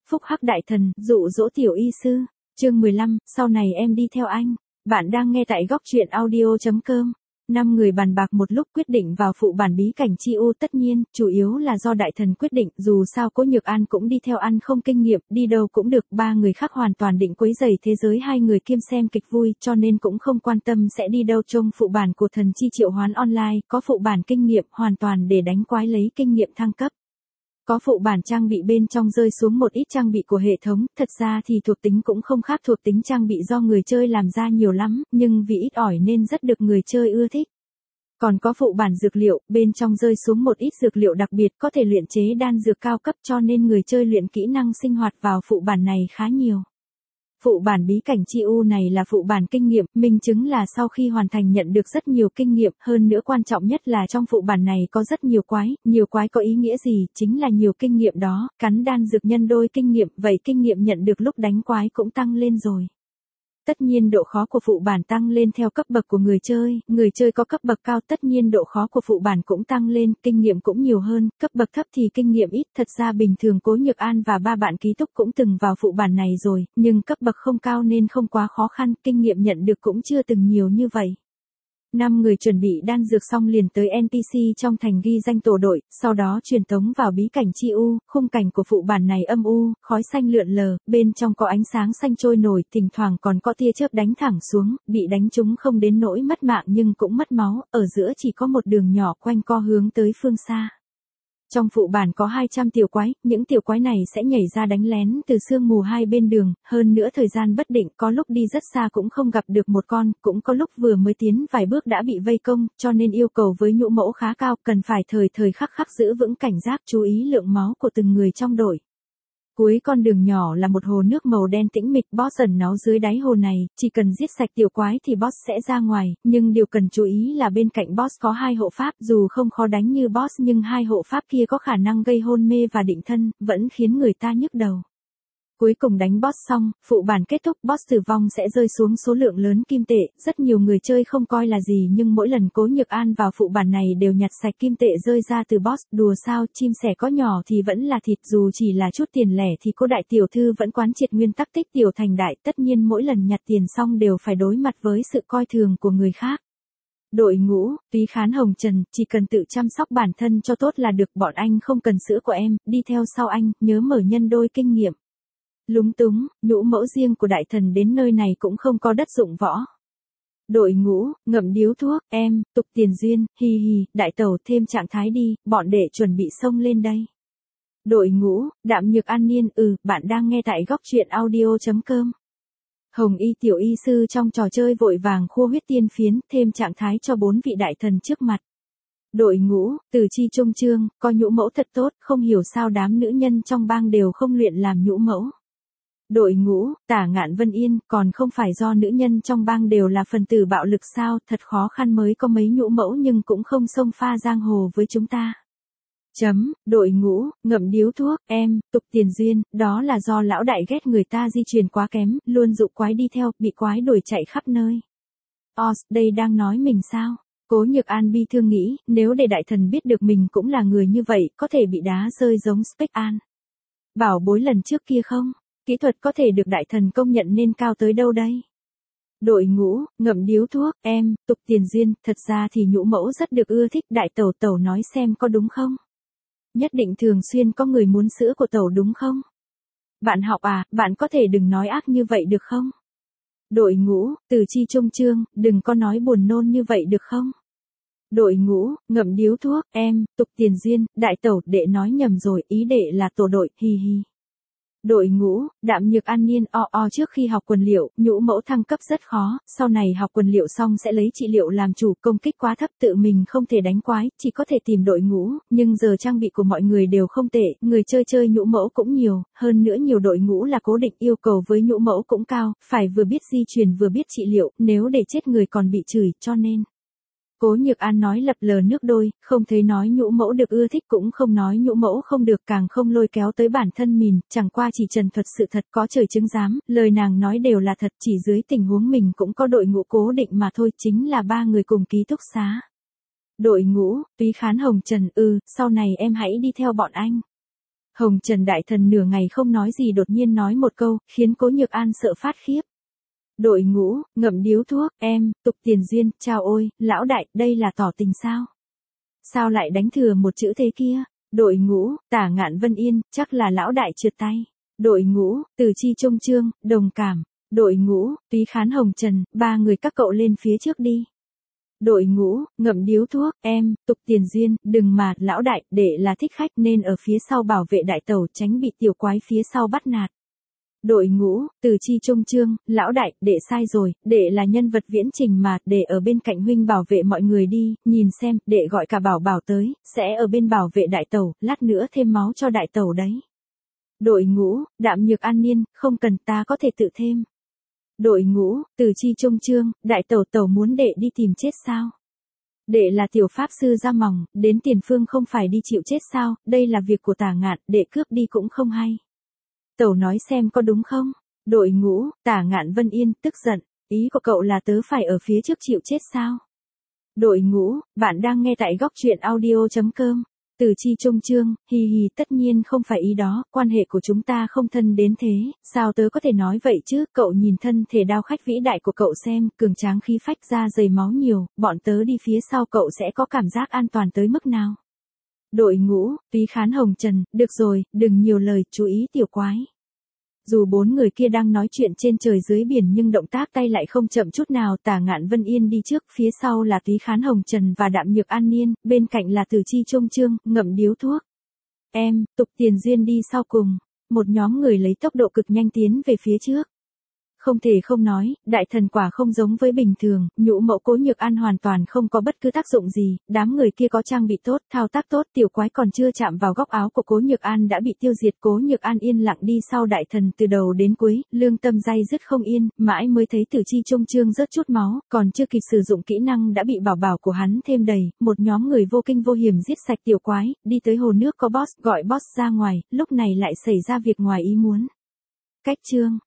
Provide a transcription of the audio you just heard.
Phúc Hắc Đại Thần, dụ dỗ tiểu y sư. Chương 15, sau này em đi theo anh. Bạn đang nghe tại góc truyện audio.com. 5 người bàn bạc một lúc quyết định vào phụ bản bí cảnh chi u, tất nhiên, chủ yếu là do đại thần quyết định, dù sao Cố Nhược An cũng đi theo ăn không kinh nghiệm, đi đâu cũng được, 3 người khác hoàn toàn định quấy rầy thế giới 2 người kiêm xem kịch vui, cho nên cũng không quan tâm sẽ đi đâu. Trông phụ bản của thần chi triệu hoán online, có phụ bản kinh nghiệm, hoàn toàn để đánh quái lấy kinh nghiệm thăng cấp. Có phụ bản trang bị bên trong rơi xuống một ít trang bị của hệ thống, thật ra thì thuộc tính cũng không khác thuộc tính trang bị do người chơi làm ra nhiều lắm, nhưng vì ít ỏi nên rất được người chơi ưa thích. Còn có phụ bản dược liệu, bên trong rơi xuống một ít dược liệu đặc biệt có thể luyện chế đan dược cao cấp, cho nên người chơi luyện kỹ năng sinh hoạt vào phụ bản này khá nhiều. Phụ bản bí cảnh chi u này là phụ bản kinh nghiệm, minh chứng là sau khi hoàn thành nhận được rất nhiều kinh nghiệm, hơn nữa quan trọng nhất là trong phụ bản này có rất nhiều quái có ý nghĩa gì, chính là nhiều kinh nghiệm đó, cắn đan dược nhân đôi kinh nghiệm, vậy kinh nghiệm nhận được lúc đánh quái cũng tăng lên rồi. Tất nhiên độ khó của phụ bản tăng lên theo cấp bậc của người chơi có cấp bậc cao tất nhiên độ khó của phụ bản cũng tăng lên, kinh nghiệm cũng nhiều hơn, cấp bậc thấp thì kinh nghiệm ít, thật ra bình thường Cố Nhược An và 3 bạn ký túc cũng từng vào phụ bản này rồi, nhưng cấp bậc không cao nên không quá khó khăn, kinh nghiệm nhận được cũng chưa từng nhiều như vậy. 5 người chuẩn bị đan dược xong liền tới NPC trong thành ghi danh tổ đội, sau đó truyền tống vào bí cảnh chi u, khung cảnh của phụ bản này âm u, khói xanh lượn lờ, bên trong có ánh sáng xanh trôi nổi, thỉnh thoảng còn có tia chớp đánh thẳng xuống, bị đánh trúng không đến nỗi mất mạng nhưng cũng mất máu, ở giữa chỉ có một đường nhỏ quanh co hướng tới phương xa. Trong phụ bản có 200 tiểu quái, những tiểu quái này sẽ nhảy ra đánh lén từ sương mù hai bên đường, hơn nữa thời gian bất định, có lúc đi rất xa cũng không gặp được một con, cũng có lúc vừa mới tiến vài bước đã bị vây công, cho nên yêu cầu với nhũ mẫu khá cao, cần phải thời khắc giữ vững cảnh giác, chú ý lượng máu của từng người trong đội. Cuối con đường nhỏ là một hồ nước màu đen tĩnh mịch, boss ẩn náu dưới đáy hồ này, chỉ cần giết sạch tiểu quái thì boss sẽ ra ngoài, nhưng điều cần chú ý là bên cạnh boss có 2 hộ pháp, dù không khó đánh như boss nhưng 2 hộ pháp kia có khả năng gây hôn mê và định thân, vẫn khiến người ta nhức đầu. Cuối cùng đánh boss xong, phụ bản kết thúc, boss tử vong sẽ rơi xuống số lượng lớn kim tệ, rất nhiều người chơi không coi là gì nhưng mỗi lần Cố Nhược An vào phụ bản này đều nhặt sạch kim tệ rơi ra từ boss, đùa sao, chim sẻ có nhỏ thì vẫn là thịt, dù chỉ là chút tiền lẻ thì cô đại tiểu thư vẫn quán triệt nguyên tắc tích tiểu thành đại, tất nhiên mỗi lần nhặt tiền xong đều phải đối mặt với sự coi thường của người khác. Đội ngũ, Túy Khán Hồng Trần, chỉ cần tự chăm sóc bản thân cho tốt là được, bọn anh không cần sữa của em, đi theo sau anh, nhớ mở nhân đôi kinh nghiệm. Lúng túng, nhũ mẫu riêng của đại thần đến nơi này cũng không có đất dụng võ. Đội ngũ, ngậm điếu thuốc, em, tục tiền duyên, hi hi, đại tẩu thêm trạng thái đi, bọn đệ chuẩn bị xông lên đây. Đội ngũ, Đạm Nhược An Niên, bạn đang nghe tại góc truyện audio.com. Hồng Y tiểu y sư trong trò chơi vội vàng khua huyết tiên phiến, thêm trạng thái cho 4 vị đại thần trước mặt. Đội ngũ, Từ Chi Trung Trương, có nhũ mẫu thật tốt, không hiểu sao đám nữ nhân trong bang đều không luyện làm nhũ mẫu. Đội ngũ, Tả Ngạn Vân Yên, còn không phải do nữ nhân trong bang đều là phần tử bạo lực sao, thật khó khăn mới có mấy nhũ mẫu nhưng cũng không xông pha giang hồ với chúng ta. Đội ngũ, ngậm điếu thuốc, em, tục tiền duyên, đó là do lão đại ghét người ta di truyền quá kém, luôn dụ quái đi theo, bị quái đuổi chạy khắp nơi. Đây đang nói mình sao? Cố Nhược An bi thương nghĩ, nếu để đại thần biết được mình cũng là người như vậy, có thể bị đá rơi giống Spec An. Bảo bối lần trước kia không? Kỹ thuật có thể được đại thần công nhận nên cao tới đâu đây? Đội ngũ, ngậm điếu thuốc, em, tục tiền duyên, thật ra thì nhũ mẫu rất được ưa thích, đại tẩu nói xem có đúng không? Nhất định thường xuyên có người muốn sữa của tẩu đúng không? Bạn học à, bạn có thể đừng nói ác như vậy được không? Đội ngũ, Từ Chi Trung Trương, đừng có nói buồn nôn như vậy được không? Đội ngũ, ngậm điếu thuốc, em, tục tiền duyên, đại tẩu, đệ nói nhầm rồi, ý đệ là tổ đội, hi hi. Đội ngũ, Đạm Nhược An Niên, trước khi học quần liệu, nhũ mẫu thăng cấp rất khó, sau này học quần liệu xong sẽ lấy trị liệu làm chủ, công kích quá thấp tự mình không thể đánh quái, chỉ có thể tìm đội ngũ, nhưng giờ trang bị của mọi người đều không tệ, người chơi nhũ mẫu cũng nhiều, hơn nữa nhiều đội ngũ là cố định, yêu cầu với nhũ mẫu cũng cao, phải vừa biết di truyền vừa biết trị liệu, nếu để chết người còn bị chửi, cho nên. Cố Nhược An nói lập lờ nước đôi, không thấy nói nhũ mẫu được ưa thích cũng không nói nhũ mẫu không được, càng không lôi kéo tới bản thân mình, chẳng qua chỉ trần thuật sự thật, có trời chứng giám, lời nàng nói đều là thật, chỉ dưới tình huống mình cũng có đội ngũ cố định mà thôi, chính là 3 người cùng ký túc xá. Đội ngũ, Túy Khán Hồng Trần, sau này em hãy đi theo bọn anh. Hồng Trần đại thần nửa ngày không nói gì đột nhiên nói một câu, khiến Cố Nhược An sợ phát khiếp. Đội ngũ, ngậm điếu thuốc, em, tục tiền duyên, chao ôi, lão đại, đây là tỏ tình sao? Sao lại đánh thừa một chữ thế kia? Đội ngũ, Tả Ngạn Vân Yên, chắc là lão đại trượt tay. Đội ngũ, Từ Chi Trung Trương, đồng cảm. Đội ngũ, Túy Khán Hồng Trần, ba người các cậu lên phía trước đi. Đội ngũ, ngậm điếu thuốc, em, tục tiền duyên, đừng mà, lão đại, đệ là thích khách nên ở phía sau bảo vệ đại tẩu tránh bị tiểu quái phía sau bắt nạt. Đội ngũ, Từ Chi Trung Trương, lão đại, đệ sai rồi, đệ là nhân vật viễn trình mà, đệ ở bên cạnh huynh bảo vệ mọi người đi, nhìn xem, đệ gọi cả bảo bảo tới, sẽ ở bên bảo vệ đại tẩu, lát nữa thêm máu cho đại tẩu đấy. Đội ngũ, Đạm Nhược An Niên, không cần ta có thể tự thêm. Đội ngũ, Từ Chi Trung Trương, đại tẩu tẩu muốn đệ đi tìm chết sao? Đệ là tiểu pháp sư da mỏng, đến tiền phương không phải đi chịu chết sao, đây là việc của Tả Ngạn, đệ cướp đi cũng không hay. Tẩu nói xem có đúng không? Đội ngũ, Tả Ngạn Vân Yên, tức giận, ý của cậu là tớ phải ở phía trước chịu chết sao? Đội ngũ, bạn đang nghe tại góc truyện audio.com. Từ Chi Trung Trương, hì hì, tất nhiên không phải ý đó, quan hệ của chúng ta không thân đến thế, sao tớ có thể nói vậy chứ, cậu nhìn thân thể đao khách vĩ đại của cậu xem, cường tráng khí phách ra dày máu nhiều, bọn tớ đi phía sau cậu sẽ có cảm giác an toàn tới mức nào. Đội ngũ, Túy Khán Hồng Trần, được rồi, đừng nhiều lời, chú ý tiểu quái. Dù bốn người kia đang nói chuyện trên trời dưới biển nhưng động tác tay lại không chậm chút nào. Tả Ngạn Vân Yên đi trước, phía sau là Túy Khán Hồng Trần và Đạm Nhược An Niên, bên cạnh là Từ Chi Trung Trương, ngậm điếu thuốc. Em, tục tiền duyên đi sau cùng. Một nhóm người lấy tốc độ cực nhanh tiến về phía trước. Không thể không nói, đại thần quả không giống với bình thường, nhũ mẫu Cố Nhược An hoàn toàn không có bất cứ tác dụng gì, đám người kia có trang bị tốt, thao tác tốt, tiểu quái còn chưa chạm vào góc áo của Cố Nhược An đã bị tiêu diệt. Cố Nhược An yên lặng đi sau đại thần từ đầu đến cuối, lương tâm day dứt không yên, mãi mới thấy Từ Chi Trung Trương rớt chút máu, còn chưa kịp sử dụng kỹ năng đã bị bảo bảo của hắn thêm đầy, một nhóm người vô kinh vô hiểm giết sạch tiểu quái, đi tới hồ nước có boss, gọi boss ra ngoài, lúc này lại xảy ra việc ngoài ý muốn. Cách chương